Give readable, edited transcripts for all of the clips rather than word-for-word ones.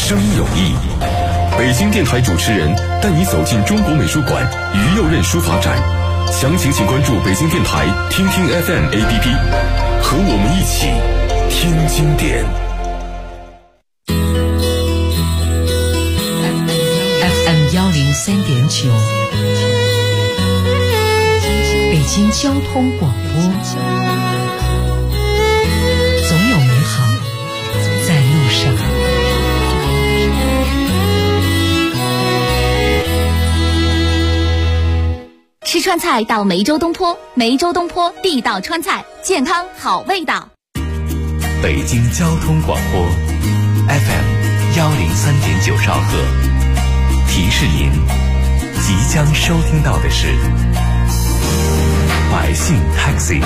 声音有意。北京电台主持人带你走进中国美术馆于右任书法展，详情请关注北京电台听听 FM APP， 和我们一起听经典。 FM103.9，北京交通广播，总有美好在路上。 吃川菜到梅州东坡，梅州东坡地道川菜，健康好味道。 北京交通广播 FM103.9兆赫，提示您即将收听到的是百姓 Taxi。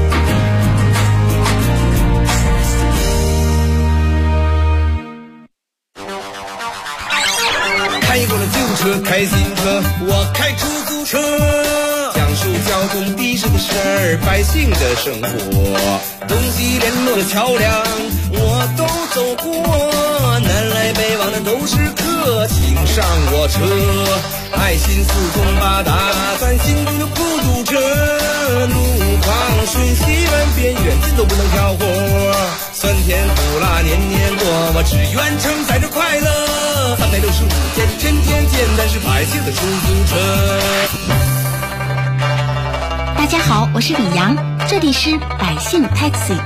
开过了旧车，开新车，我开出租车，讲述交通的士的事儿，百姓的生活，东西联络的桥梁我都走过，南来北往的都是客，请上我车，爱心四通八达，咱心中的孤独者，路旁瞬息万变，远近都不能挑活，酸甜苦辣年年过，我只愿承载着快乐，365天天天见，但是百姓的出租车。 大家好，我是李阳，这里是百姓 Taxi。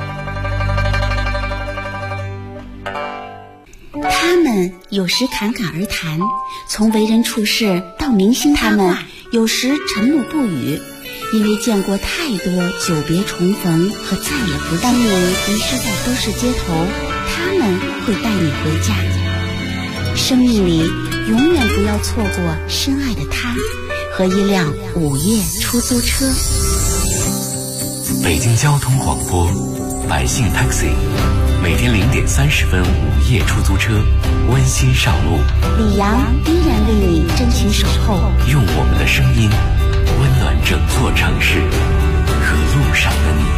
他们有时侃侃而谈，从为人处事到明星他们有时沉默不语，因为见过太多久别重逢和再也不见。当你迷失在都市街头，他们会带你回家。生命里永远不要错过深爱的他和一辆午夜出租车。 北京交通广播百姓 Taxi， 每天0点30分午夜出租车温馨上路， 李阳依然为你真情守候， 用我们的声音温暖整座城市和路上的你。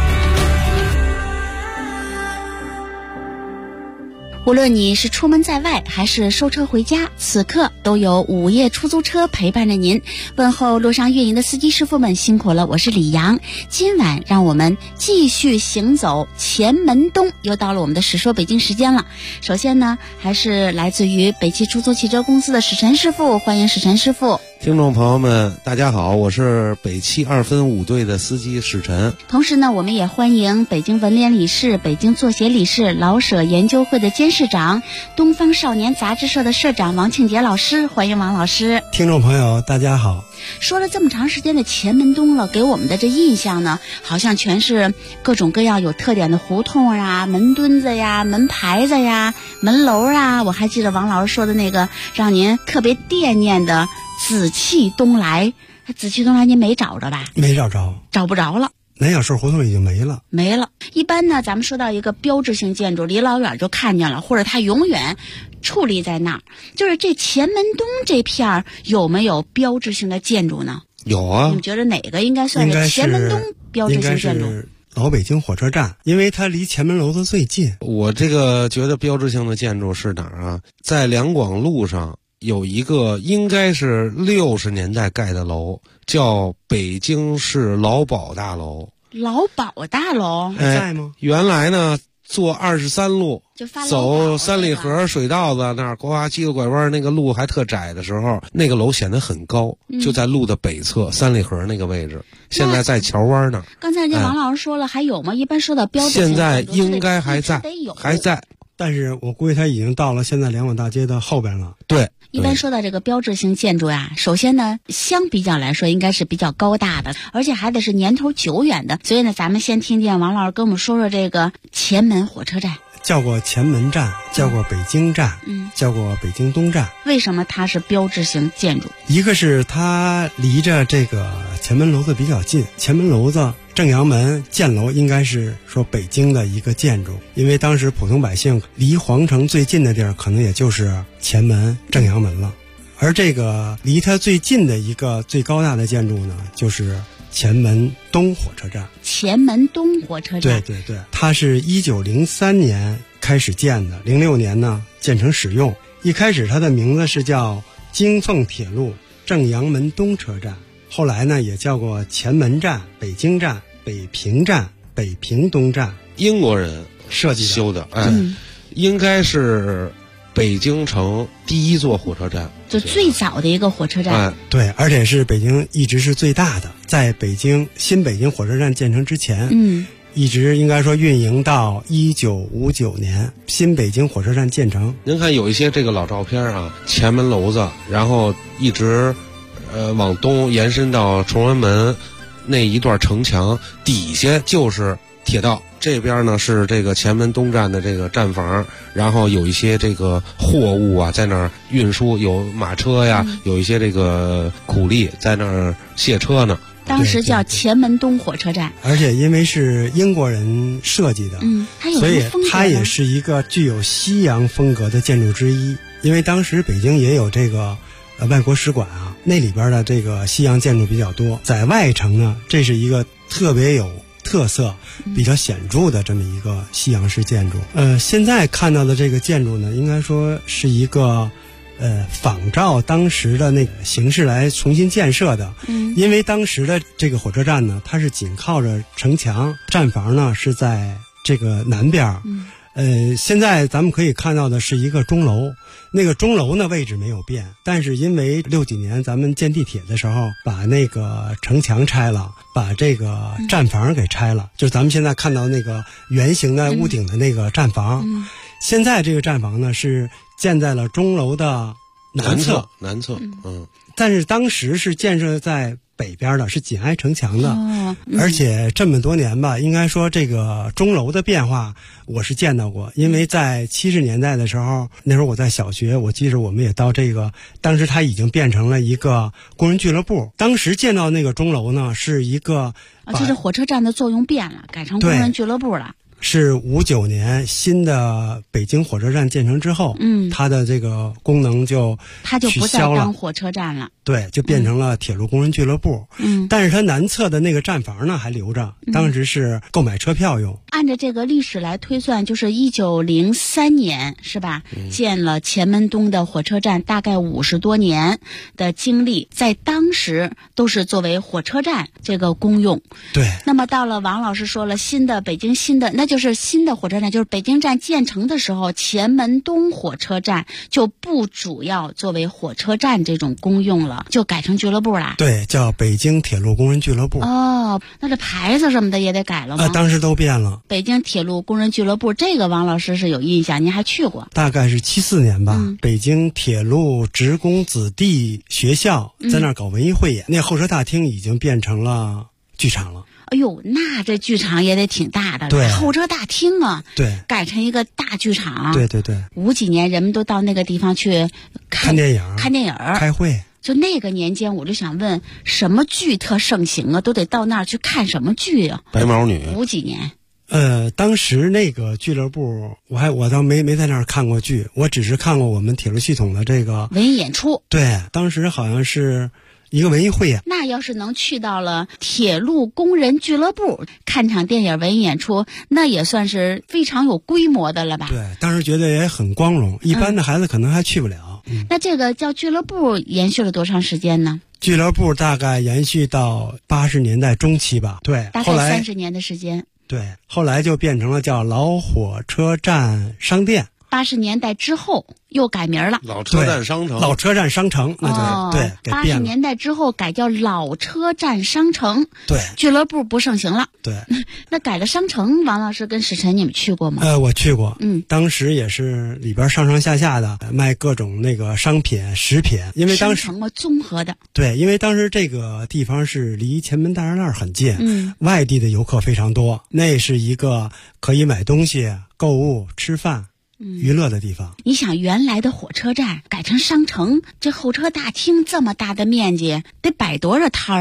无论你是出门在外还是收车回家，此刻都有午夜出租车陪伴着您。问候路上运营的司机师傅们辛苦了，我是李阳。今晚让我们继续行走前门东，又到了我们的史说北京时间了。首先呢，还是来自于北汽出租汽车公司的史晨师傅，欢迎史晨师傅。 听众朋友们大家好，我是北汽2分5队的司机史晨。 同时呢，我们也欢迎北京文联理事、北京作协理事、老舍研究会的监事长、东方少年杂志社的社长王庆杰老师，欢迎王老师。 听众朋友大家好。 说了这么长时间的前门东了，给我们的这印象呢，好像全是各种各样有特点的胡同啊、门墩子呀、门牌子呀、门楼啊。我还记得王老师说的那个让您特别惦念的紫气东来，紫气东来您没找着吧？ 没找着， 找不着了。 南小市胡同已经没了。 一般呢，咱们说到一个标志性建筑，离老远就看见了，或者它永远矗立在那儿。就是这前门东这片儿有没有标志性的建筑呢？ 有啊。 你们觉得哪个应该算是前门东标志性建筑？ 应该是老北京火车站，因为它离前门楼子最近。 我这个觉得标志性的建筑是哪儿啊？在两广路上有一个应该是60年代盖的楼，叫北京市劳保大楼。 劳保大楼还在吗？ 原来呢，坐23路就走三里河水道子那儿，呱7个拐弯，那个路还特窄的时候，那个楼显得很高，就在路的北侧三里河那个位置。现在在桥湾那儿。 刚才人家王老师说了，还有吗？一般说到标志性， 现在应该还在，还在。 但是我估计它已经到了现在两广大街的后边了。 对。 一般说到这个标志性建筑呀，首先呢，相比较来说应该是比较高大的，而且还得是年头久远的。所以呢，咱们先听听王老师跟我们说说这个前门火车站。 叫过前门站，叫过北京站，叫过北京东站。 为什么它是标志性建筑？ 一个是它离着这个前门楼子比较近，前门楼子正阳门建楼应该是说北京的一个建筑，因为当时普通百姓离皇城最近的地儿可能也就是前门正阳门了，而这个离它最近的一个最高大的建筑呢，就是前门东火车站。 前门东火车站， 对，它是1903年开始建的，06年呢建成使用。 一开始它的名字是叫京凤铁路正阳门东车站，后来呢也叫过前门站、北京站、北平站、北平东站。 英国人设计修的，应该是北京城第一座火车站， 就最早的一个火车站。 对，而且是北京一直是最大的，在新北京火车站建成之前，一直应该说运营到1959年，新北京火车站建成。 您看有一些这个老照片啊，前门楼子，然后一直往东延伸到崇文门那一段城墙，底下就是铁道。这边呢是这个前门东站的这个站房，然后有一些这个货物啊在那儿运输，有马车呀，有一些这个苦力在那儿卸车呢。 当时叫前门东火车站， 而且因为是英国人设计的，所以它也是一个具有西洋风格的建筑之一。因为当时北京也有这个外国使馆啊，那里边的这个西洋建筑比较多。在外城呢，这是一个特别有特色、比较显著的这么一个西洋式建筑。现在看到的这个建筑呢，应该说是一个仿照当时的那个形式来重新建设的。因为当时的这个火车站呢，它是紧靠着城墙，站房呢是在这个南边。现在咱们可以看到的是一个钟楼，那个钟楼呢位置没有变，但是因为60几年咱们建地铁的时候把那个城墙拆了，把这个站房给拆了，就是咱们现在看到那个圆形的屋顶的那个站房。现在这个站房呢是建在了钟楼的南侧，但是当时是建设在北边的，是紧挨城墙的。而且这么多年吧，应该说这个钟楼的变化我是见到过。因为在70年代的时候，那时候我在小学，我记着我们也到这个，当时它已经变成了一个工人俱乐部。当时见到那个钟楼呢，是一个就是火车站的作用变了，改成工人俱乐部了。 是59年新的北京火车站建成之后，它的这个功能它就不再当火车站了， 对，就变成了铁路工人俱乐部。但是它南侧的那个站房呢还留着，当时是购买车票用。 按照这个历史来推算，就是1903年是吧？建了前门东的火车站，大概50多年的经历，在当时都是作为火车站这个公用。 对。 那么到了王老师说了，北京新的那就是新的火车站，就是北京站建成的时候，前门东火车站就不主要作为火车站这种公用了，就改成俱乐部了。 对，叫北京铁路工人俱乐部。 那这牌子什么的也得改了吗？ 当时都变了。 北京铁路工人俱乐部，这个王老师是有印象，您还去过？ 大概是74年吧。北京铁路职工子弟学校在那儿搞文艺汇演，那候车大厅已经变成了剧场了。 哎呦，那这剧场也得挺大的了。 对， 候车大厅啊， 对， 改成一个大剧场。 对。 50几年人们都到那个地方去看电影、开会。 就那个年间，我就想问，什么剧特盛行啊？都得到那儿去看什么剧啊？ 白毛女。 50几年。 当时那个俱乐部，我倒没在那儿看过剧，我只是看过我们铁路系统的这个文艺演出。 对，当时好像是一个文艺汇演。 那要是能去到了铁路工人俱乐部看场电影文艺演出，那也算是非常有规模的了吧？ 对，当时觉得也很光荣，一般的孩子可能还去不了。 那这个叫俱乐部延续了多长时间呢？ 俱乐部大概延续到80年代中期吧。对， 大概30年的时间。 对，后来就变成了叫老火车站商店。 80年代之后又改名了， 老车站商城。 老车站商城，那就是对，改变了。 80年代之后改叫老车站商城。 对， 俱乐部不盛行了。 对， 那改了商城，王老师跟史晨你们去过吗？ 我去过。当时也是里边上上下下的卖各种那个商品、食品，因为当时商城嘛，综合的。 对，因为当时这个地方是离前门大栅栏很近，外地的游客非常多，那是一个可以买东西、购物、吃饭。娱乐的地方。 你想原来的火车站改成商城，这候车大厅这么大的面积，得摆多少摊儿啊？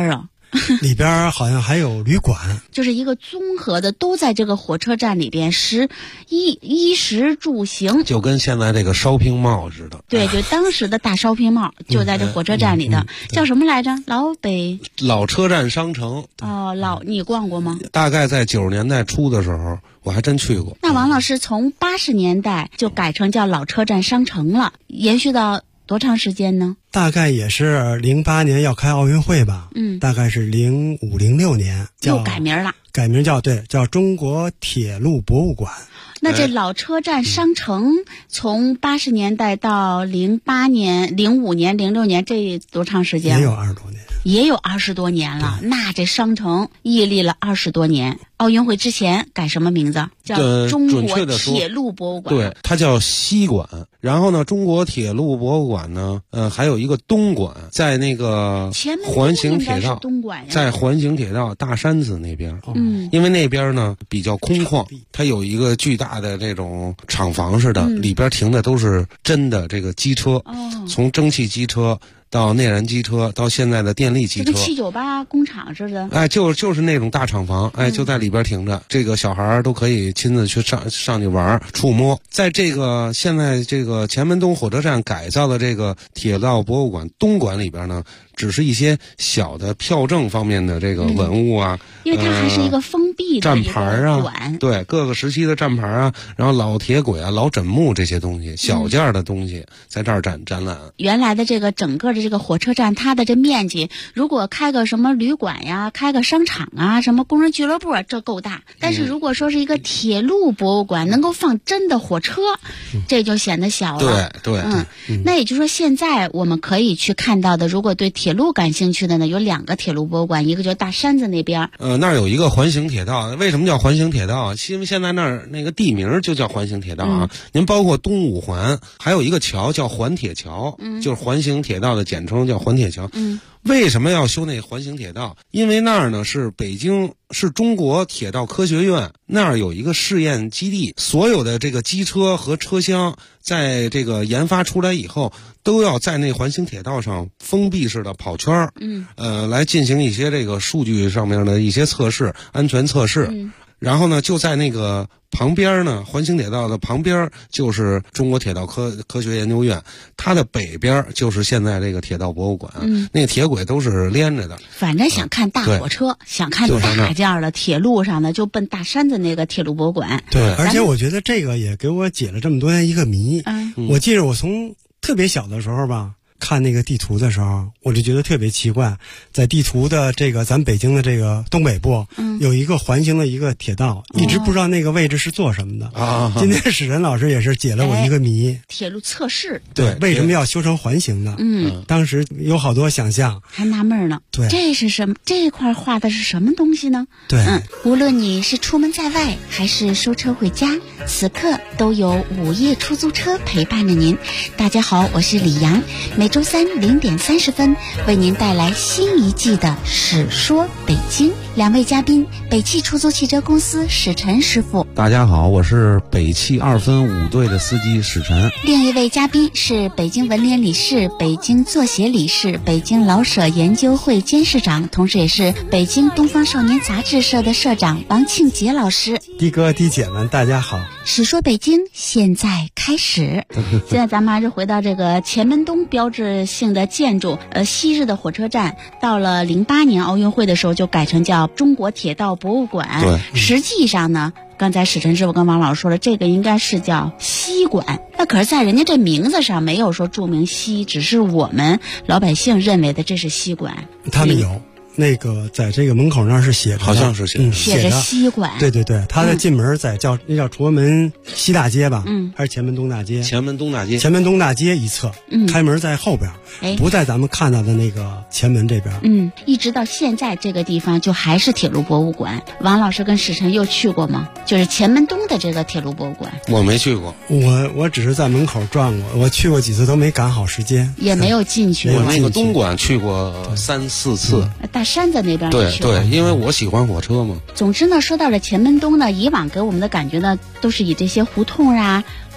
里边好像还有旅馆， 就是一个综合的，都在这个火车站里边，衣食住行， 就跟现在这个shopping mall似的。 对，就当时的大shopping mall就在这火车站里的，叫什么来着？ 老车站商城。 哦，你逛过吗？ 大概在90年代初的时候，我还真去过。 那王老师从80年代就改成叫老车站商城了，延续到多长时间呢？ 大概也是08年要开奥运会吧，大概是05、06年又改名了， 改名叫中国铁路博物馆。 那这老车站商城从80年代到08年、05年、06年，这多长时间？ 也有20多年。 也有20多年了，那这商城屹立了20多年。奥运会之前改什么名字？叫中国铁路博物馆。 对，它叫西馆。然后呢，中国铁路博物馆呢，还有一个东馆，在那个环形铁道，在环形铁道大山子那边。因为那边呢比较空旷，它有一个巨大的这种厂房似的，里边停的都是真的这个机车，从蒸汽机车到内燃机车，到现在的电力机车， 这个798工厂似的。 哎，就是那种大厂房，就在里边停着，这个小孩都可以亲自去上去玩触摸。在这个现在这个前门东火车站改造的这个铁道博物馆东馆里边呢，只是一些小的票证方面的这个文物啊， 因为它还是一个封闭的站牌啊， 馆， 对各个时期的站牌啊，然后老铁轨啊、老枕木这些东西，小件的东西在这儿展览。 原来的这个整个的这个火车站，它的这面积，如果开个什么旅馆呀、开个商场啊、什么工人俱乐部，这够大。但是如果说是一个铁路博物馆，能够放真的火车，这就显得小了。 对， 那也就是说，现在我们可以去看到的，如果对铁路感兴趣的呢，有2个铁路博物馆，一个就是大山子那边， 那儿有一个环形铁道。为什么叫环形铁道？因为现在那儿那个地名就叫环形铁道啊。您包括东五环，还有一个桥叫环铁桥，就是环形铁道的简称叫环铁桥。为什么要修那环形铁道？因为那儿呢是北京是中国铁道科学院，那儿有一个试验基地，所有的这个机车和车厢在这个研发出来以后，都要在那环形铁道上封闭式的跑圈儿，来进行一些这个数据上面的一些测试、安全测试。然后呢，就在那个旁边呢，环形铁道的旁边就是中国铁道科学研究院，它的北边就是现在这个铁道博物馆。那个铁轨都是连着的。 反正想看大火车，想看大件的铁路上的，就奔大山的那个铁路博物馆。 对，而且我觉得这个也给我解了这么多年一个谜。我记得我从特别小的时候吧，看那个地图的时候，我就觉得特别奇怪，在地图的这个咱北京的这个东北部，有一个环形的一个铁道，一直不知道那个位置是做什么的。今天史晨老师也是解了我一个谜。 铁路测试， 对，为什么要修成环形的？当时有好多想象， 还纳闷呢。对，这是什么？这块画的是什么东西呢？ 对， 无论你是出门在外，还是收车回家，此刻都有午夜出租车陪伴着您。大家好，我是李阳，每周3 0点30分为您带来新一季的《史说北京》。2位嘉宾，北汽出租汽车公司史晨师傅。 大家好，我是北汽2分5队的司机史晨。 另一位嘉宾是北京文联理事、北京作协理事、北京老舍研究会监事长，同时也是北京东方少年杂志社的社长王庆杰老师。 的哥的姐们，大家好。 史说北京现在开始。现在咱们还是回到这个前门东标志性的建筑，昔日的火车站，到了08年奥运会的时候就改成叫中国铁道博物馆。 对， 实际上呢，刚才史晨师傅跟王老师说了，这个应该是叫西馆。那可是在人家这名字上没有说注明西，只是我们老百姓认为的这是西馆。 他们有那个在这个门口那儿是写着， 好像是写着西馆。 对，他的进门在那叫崇文门西大街吧，还是前门东大街？ 前门东大街， 前门东大街一侧，开门在后边，不在咱们看到的那个前门这边。 一直到现在这个地方就还是铁路博物馆。王老师跟史晨又去过吗？就是前门东的这个铁路博物馆。 我没去过， 我只是在门口转过，我去过几次都没赶好时间， 也没有进去。 我那个东馆去过3、4次。 大山子那边对，因为我喜欢火车嘛。 总之呢，说到了前门东呢，以往给我们的感觉呢，都是以这些胡同啊、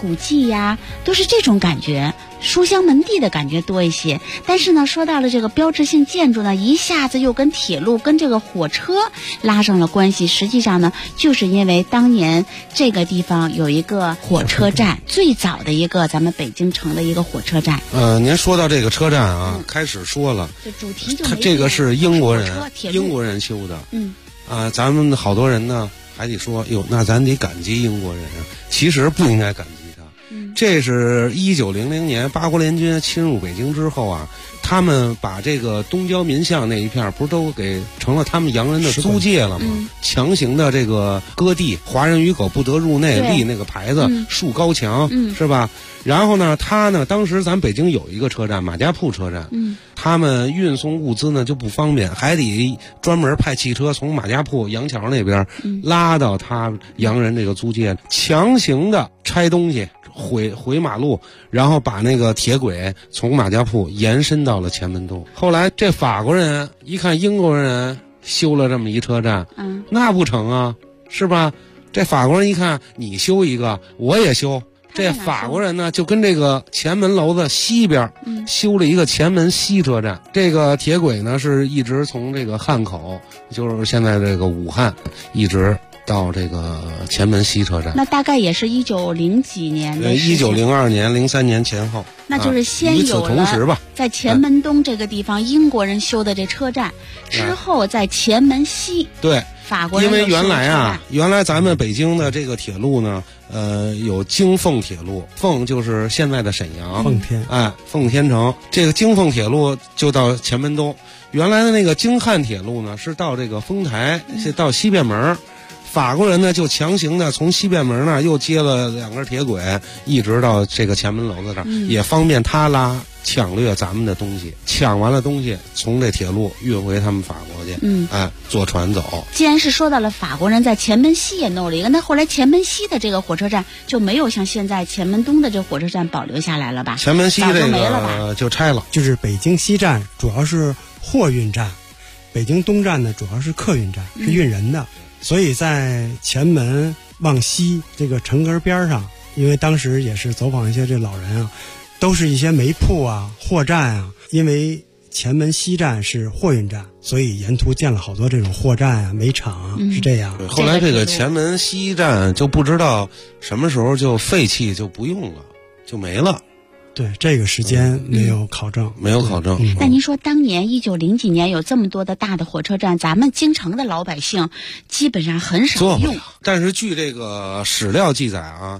古迹呀，都是这种感觉，书香门第的感觉多一些。但是呢，说到了这个标志性建筑呢，一下子又跟铁路跟这个火车拉上了关系。实际上呢，就是因为当年这个地方有一个火车站，最早的一个咱们北京城的一个火车站。 您说到这个车站啊，开始说了， 这主题就它这个是英国人修的。咱们好多人呢还得说，哟，那咱得感激英国人啊。其实不应该感激他。这是1900年八国联军侵入北京之后啊，他们把这个东郊民巷那一片不是都给成了他们洋人的租界了吗？强行的这个割地，华人与狗不得入内，立那个牌子，竖高墙，是吧？然后呢，当时咱北京有一个车站，马家铺车站，他们运送物资呢就不方便，还得专门派汽车从马家铺杨桥那边拉到他洋人这个租界，强行的拆东西。毁马路，然后把那个铁轨从马家铺延伸到了前门东。后来这法国人一看英国人修了这么一车站，那不成啊，是吧？这法国人一看你修一个，我也修。这法国人呢，就跟这个前门楼子西边修了一个前门西车站。这个铁轨呢，是一直从这个汉口，就是现在这个武汉，一直到这个前门西车站。 那大概也是1900几年的事情。 1902年、03年前后。 那就是先有了在前门东这个地方英国人修的这车站，之后在前门西。 对。 法国人因为原来咱们北京的这个铁路呢，有京凤铁路，凤就是现在的沈阳，奉天城。这个京凤铁路就到前门东，原来的那个京汉铁路呢是到这个丰台，是到西便门。法国人呢就强行的从西便门那儿又接了2根铁轨，一直到这个前门楼子这儿，也方便他抢掠咱们的东西，抢完了东西从这铁路运回他们法国去，坐船走。 既然是说到了法国人在前门西也弄了一个，那后来前门西的这个火车站就没有像现在前门东的这火车站保留下来了吧？ 前门西这个就拆了。 就是北京西站主要是货运站，北京东站呢主要是客运站，是运人的。所以在前门往西这个城根边上，因为当时也是走访一些这老人啊，都是一些煤铺啊、货站啊。因为前门西站是货运站，所以沿途建了好多这种货站啊、煤厂啊，是这样。 后来这个前门西站就不知道什么时候就废弃，就不用了，就没了。 对，这个时间没有考证， 没有考证。 那您说当年1900几年有这么多的大的火车站，咱们京城的老百姓基本上很少用。 但是据这个史料记载啊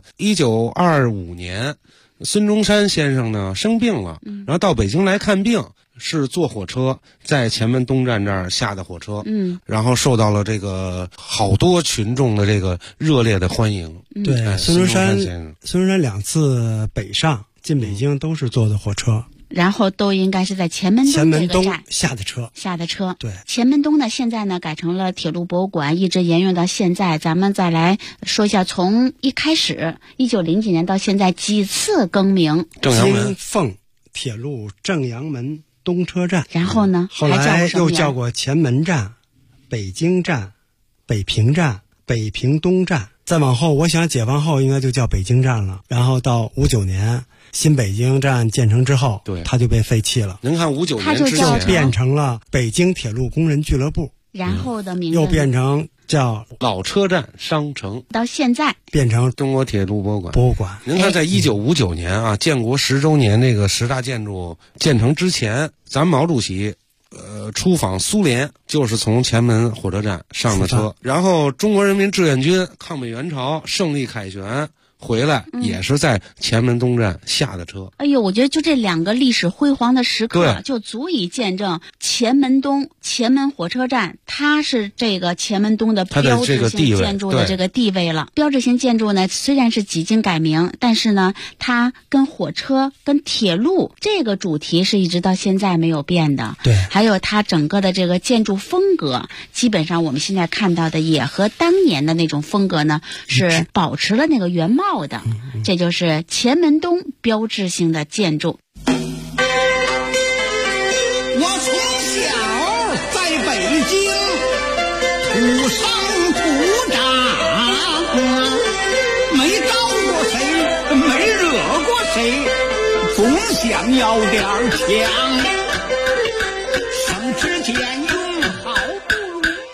，1925年孙中山先生呢生病了，然后到北京来看病，是坐火车在前门东站这儿下的火车，然后受到了这个好多群众的这个热烈的欢迎。 对，孙中山2次北上进北京都是坐的火车， 然后都应该是在前门东这个站下的车。对， 前门东呢现在呢改成了铁路博物馆，一直沿用到现在。咱们再来说一下，从一开始1900几年到现在几次更名。 京凤铁路正阳门东车站， 然后呢后来又叫过前门站、北京站、北平站、北平东站。再往后，我想解放后应该就叫北京站了。然后到59年新北京站建成之后， 对， 它就被废弃了。 您看59年之前就变成了北京铁路工人俱乐部， 然后的名字又变成叫老车站商城， 到现在变成中国铁路博物馆。您看，在1959年啊，建国10周年这个10大建筑建成之前，咱毛主席出访苏联就是从前门火车站上的车，然后中国人民志愿军抗美援朝胜利凯旋回来也是在前门东站下的车。 哎呦，我觉得就这2个历史辉煌的时刻，就足以见证前门东、前门火车站，它是这个前门东的标志性建筑的这个地位了。标志性建筑呢，虽然是几经改名，但是呢，它跟火车、跟铁路这个主题是一直到现在没有变的。 对， 还有它整个的这个建筑风格，基本上我们现在看到的也和当年的那种风格呢是保持了那个原貌的。这就是前门东标志性的建筑。 我从小在北京土生土长，没招过谁，没想要点儿强，省吃俭用好不容易。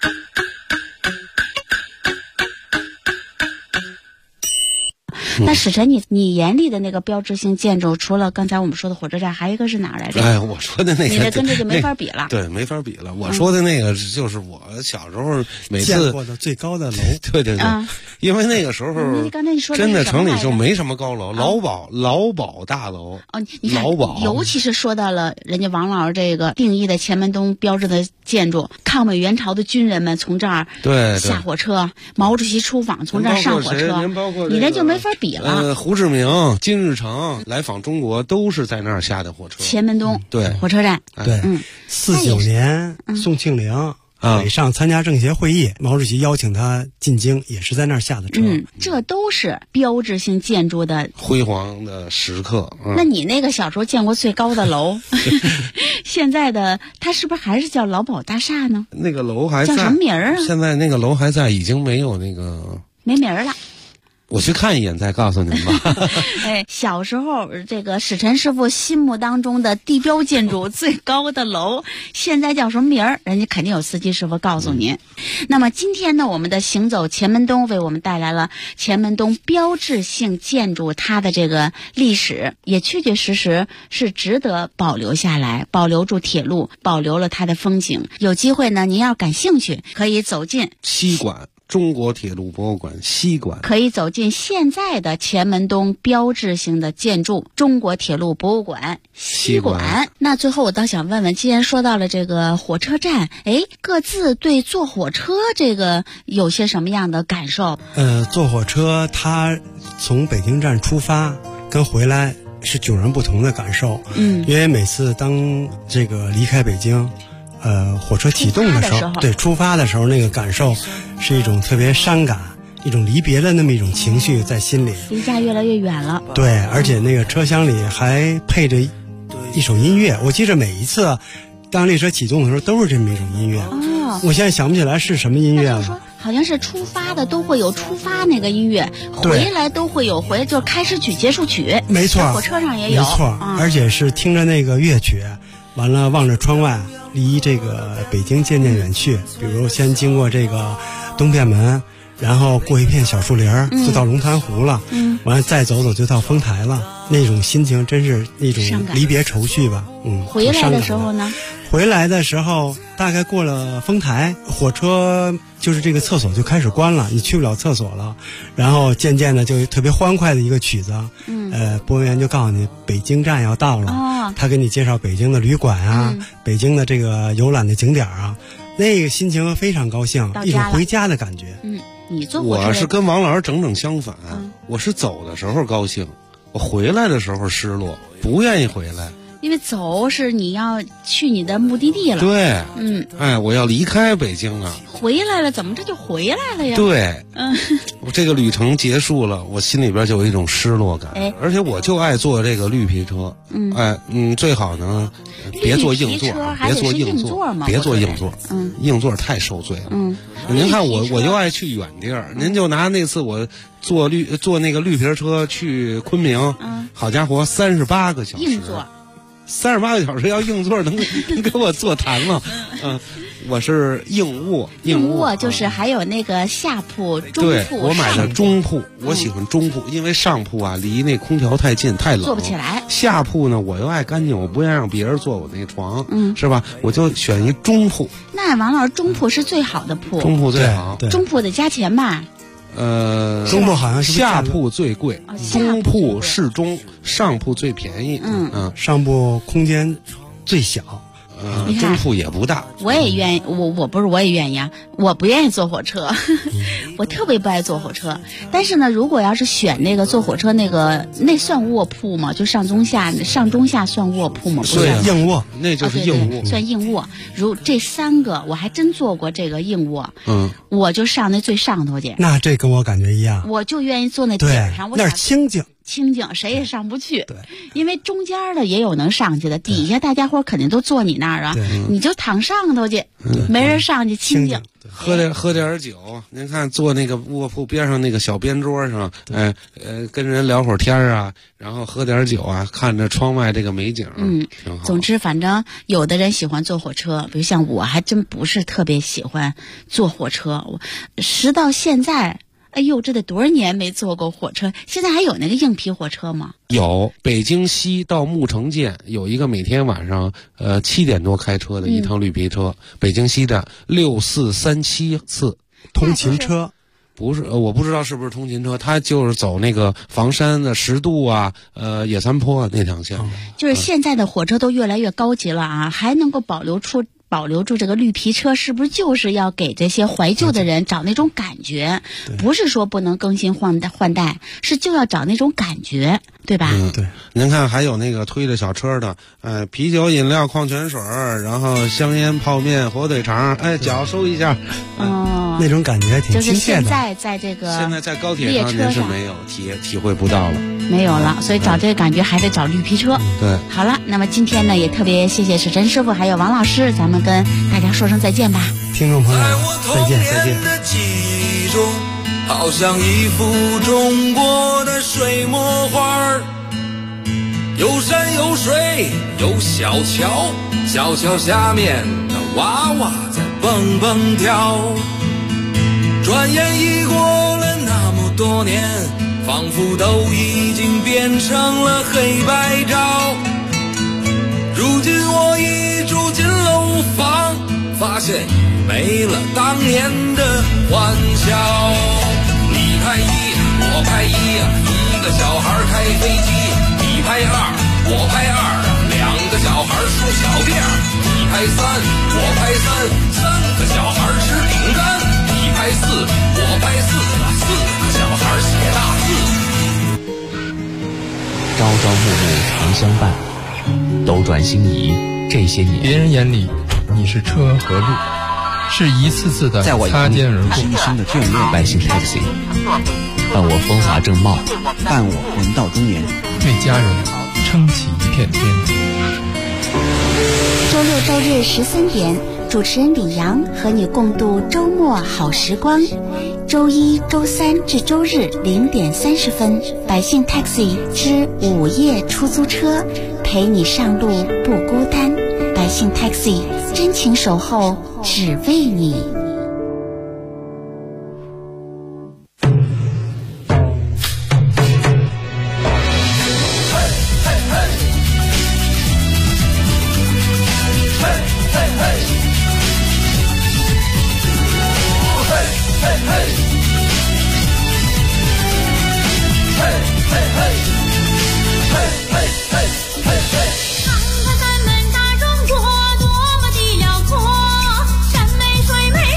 那史晨，你眼里的那个标志性建筑，除了刚才我们说的火车站，还有一个是哪儿来着？ 哎，我说的那个， 你的跟这就没法比了。 对，没法比了。我说的那个就是我小时候每次见过的最高的楼。 对对对，因为那个时候刚才你说的真的城里就没什么高楼，劳保大楼。 哦，你看， 劳保， 尤其是说到了人家王老师这个定义的前门东标志的建筑，抗美援朝的军人们从这儿下火车，毛主席出访从这儿上火车，你这就没法比了。 胡志明、金日成来访中国都是在那儿下的火车。 前门东对火车站， 对，49年宋庆龄北上参加政协会议，毛主席邀请他进京，也是在那儿下的车。 这都是标志性建筑的辉煌的时刻。 那你那个小时候见过最高的楼，现在的它是不是还是叫劳保大厦呢？ 那个楼还在， 叫什么名儿啊？ 现在那个楼还在，已经没有那个没名儿了。 我去看一眼再告诉您吧。 哎，小时候这个史晨师傅心目当中的地标建筑最高的楼，现在叫什么名儿？人家肯定有司机师傅告诉您。那么今天呢，我们的行走前门东为我们带来了前门东标志性建筑它的这个历史，也确确实实是值得保留下来，保留住铁路，保留了它的风景。有机会呢，您要感兴趣，可以走进西馆。中国铁路博物馆西馆， 可以走进现在的前门东标志性的建筑中国铁路博物馆西馆。那最后我倒想问问，既然说到了这个火车站，各自对坐火车这个有些什么样的感受？ 坐火车它从北京站出发跟回来是迥然不同的感受。因为每次当这个离开北京火车启动的时候，对，出发的时候那个感受是一种特别伤感，一种离别的那么一种情绪在心里， 离家越来越远了。 对，而且那个车厢里还配着一首音乐，我记着每一次当列车启动的时候都是这么一种音乐。我现在想不起来是什么音乐了。 好像是出发的都会有出发那个音乐，回来都会有回来，就是开始曲、结束曲。 没错， 火车上也有。 没错，而且是听着那个乐曲，完了望着窗外，离这个北京渐渐远去。比如先经过这个东便门，然后过一片小树林就到龙潭湖了。完了再走走就到丰台了。那种心情真是那种离别愁绪吧。 回来的时候呢？ 回来的时候大概过了丰台，火车就是这个厕所就开始关了，你去不了厕所了。然后渐渐的就特别欢快的一个曲子，播音员就告诉你北京站要到了，他给你介绍北京的旅馆啊，北京的这个游览的景点啊，那个心情非常高兴，一种回家的感觉。 你坐火车， 我是跟王老师整整相反，我是走的时候高兴，我回来的时候失落，不愿意回来。 因为走是你要去你的目的地了。 对，我要离开北京啊。 回来了，怎么这就回来了呀？ 对，我这个旅程结束了，我心里边就有一种失落感。而且我就爱坐这个绿皮车，最好呢，别坐硬座，别坐硬座，别坐硬座，硬座太受罪了。您看我就爱去远地儿，您就拿那次我坐那个绿皮车去昆明，好家伙，38个小时。 硬座。 38个小时要硬座能给我座谈吗？我是硬卧。 硬卧就是还有那个下铺、中铺。 对，我买的中铺，我喜欢中铺，因为上铺啊离那空调太近太冷， 坐不起来。 下铺呢，我又爱干净，我不愿意让别人坐我那床，是吧？我就选一中铺。 那王老师，中铺是最好的铺。 中铺最好。 中铺得加钱吧？ 中铺好像是下铺最贵，中铺适中，上铺最便宜。 上铺空间最小。 中铺也不大。 我也愿意，我也愿意啊！我不愿意坐火车，我特别不爱坐火车。但是呢，如果要是选那个坐火车那算卧铺吗？就上中下算卧铺吗？不算硬卧， 那就是硬卧， 算硬卧。如这3个，我还真坐过这个硬卧。我就上那最上头去。 那这跟我感觉一样， 我就愿意坐那顶上。 那儿清静。 清静，谁也上不去。 对， 因为中间的也有能上去的，底下大家伙肯定都坐你那儿啊，你就躺上头去，没人上去清静。 喝点酒，您看坐那个卧铺边上那个小边桌上，跟人聊会儿天啊，然后喝点酒啊，看着窗外这个美景，挺好。 总之，反正有的人喜欢坐火车，比如像我还真不是特别喜欢坐火车，直到现在。哎呦，这得多少年没坐过火车？现在还有那个硬皮火车吗？ 有，北京西到木城建有一个每天晚上7点多开车的一趟绿皮车，北京西站6437次通勤车。 不是，我不知道是不是通勤车，它就是走那个房山的10渡啊，野三坡那条线。 就是现在的火车都越来越高级了啊，还能够保留住这个绿皮车，是不是就是要给这些怀旧的人找那种感觉？不是说不能更新换代，是就要找那种感觉，对吧？ 对。 您看还有那个推着小车的，啤酒、饮料、矿泉水，然后香烟、泡面、火腿肠，脚收一下。 那种感觉还挺亲切的。 就是现在在高铁上您是没有体会不到了， 没有了，所以找这个感觉还得找绿皮车。 对， 好了，那么今天呢也特别谢谢史晨师傅还有王老师，咱们跟大家说声再见吧。 听众朋友，再见。 的记忆中，好像一幅中国的水墨画，有山有水有小桥，小桥下面的娃娃在蹦蹦跳。转眼已过了那么多年，仿佛都已经变成了黑白照。如今我已住进楼房，发现已没了当年的欢笑。你拍一，我拍一，一个小孩开飞机；你拍二，我拍二，两个小孩梳小辫；你拍三，我拍三，三个小孩吃饼干；你拍四，我拍四，四个小孩写大字。 朝朝暮暮常相伴，斗转星移这些年， 别人眼里你是车和路，是一次次的擦肩而过， 是一生的眷恋。 百姓 taxi， 伴我风华正茂， 伴我人到中年， 为家人撑起一片天。 周六周日13点，主持人李阳和你共度周末好时光。周一、周三至周日0点30分，百姓 taxi 之午夜出租车，陪你上路不孤单。百姓 taxi 真情守候，只为你。 看看咱们大中国多么的辽阔，山美水美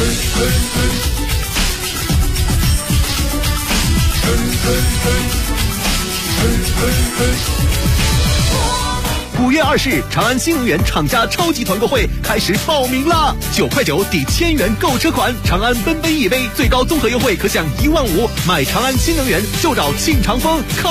5月20日，长安新能源厂家超级团购会开始报名啦！9块9抵1000元购车款，长安奔奔 EV 最高综合优惠可享1万5，买长安新能源就找庆长风。